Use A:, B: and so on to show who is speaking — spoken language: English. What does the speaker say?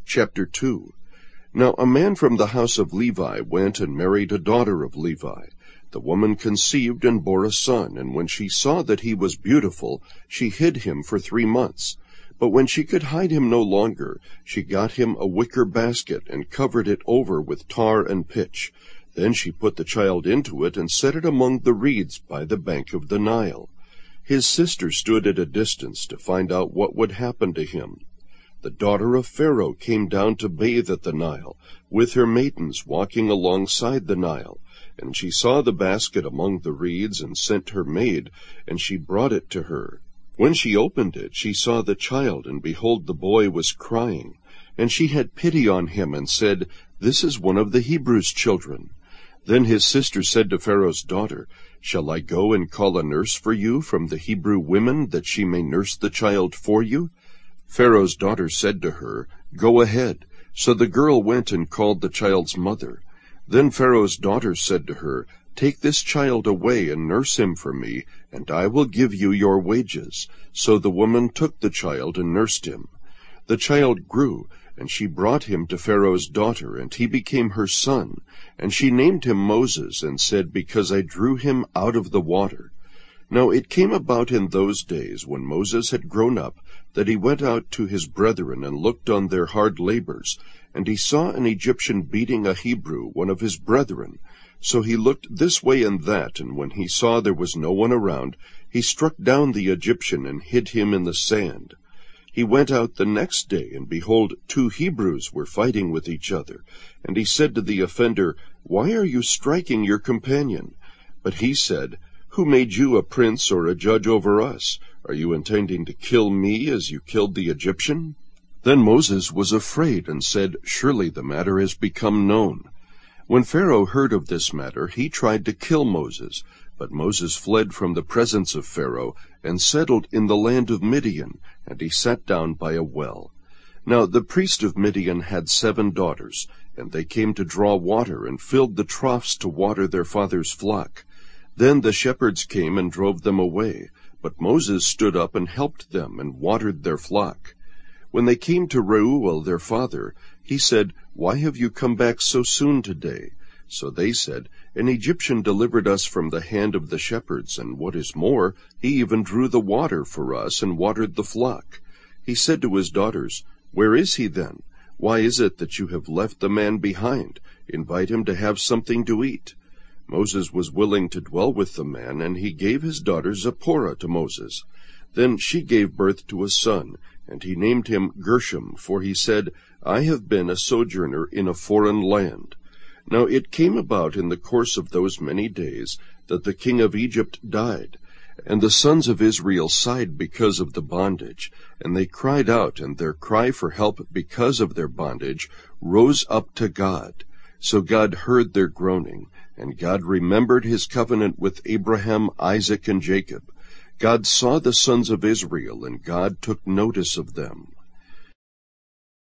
A: Chapter 2. Now a man from the house of Levi went and married a daughter of Levi. The woman conceived and bore a son, and when she saw that he was beautiful, she hid him for 3 months. But when she could hide him no longer, she got him a wicker basket, and covered it over with tar and pitch. Then she put the child into it, and set it among the reeds by the bank of the Nile. His sister stood at a distance to find out what would happen to him. The daughter of Pharaoh came down to bathe at the Nile, with her maidens walking alongside the Nile. And she saw the basket among the reeds, and sent her maid, and she brought it to her. When she opened it, she saw the child, and behold, the boy was crying. And she had pity on him, and said, "This is one of the Hebrews' children." Then his sister said to Pharaoh's daughter, "Shall I go and call a nurse for you from the Hebrew women, that she may nurse the child for you?" Pharaoh's daughter said to her, "Go ahead." So the girl went and called the child's mother. Then Pharaoh's daughter said to her, "Take this child away and nurse him for me, and I will give you your wages." So the woman took the child and nursed him. The child grew, and she brought him to Pharaoh's daughter, and he became her son. And she named him Moses, and said, "Because I drew him out of the water." Now it came about in those days, when Moses had grown up, that he went out to his brethren, and looked on their hard labors. And he saw an Egyptian beating a Hebrew, one of his brethren. So he looked this way and that, and when he saw there was no one around, he struck down the Egyptian, and hid him in the sand. He went out the next day, and behold, 2 Hebrews were fighting with each other. And he said to the offender, "Why are you striking your companion?" But he said, "Who made you a prince or a judge over us? Are you intending to kill me as you killed the Egyptian?" Then Moses was afraid, and said, "Surely the matter has become known." When Pharaoh heard of this matter, he tried to kill Moses. But Moses fled from the presence of Pharaoh, and settled in the land of Midian, and he sat down by a well. Now the priest of Midian had 7 daughters, and they came to draw water, and filled the troughs to water their father's flock. Then the shepherds came and drove them away, but Moses stood up and helped them, and watered their flock. When they came to Reuel their father, he said, "Why have you come back so soon today?" So they said, "An Egyptian delivered us from the hand of the shepherds, and what is more, he even drew the water for us, and watered the flock." He said to his daughters, "Where is he then? Why is it that you have left the man behind? Invite him to have something to eat." Moses was willing to dwell with the man, and he gave his daughter Zipporah to Moses. Then she gave birth to a son, and he named him Gershom, for he said, "I have been a sojourner in a foreign land." Now it came about in the course of those many days that the king of Egypt died, and the sons of Israel sighed because of the bondage, and they cried out, and their cry for help because of their bondage rose up to God. So God heard their groaning, and God remembered his covenant with Abraham, Isaac, and Jacob. God saw the sons of Israel, and God took notice of them.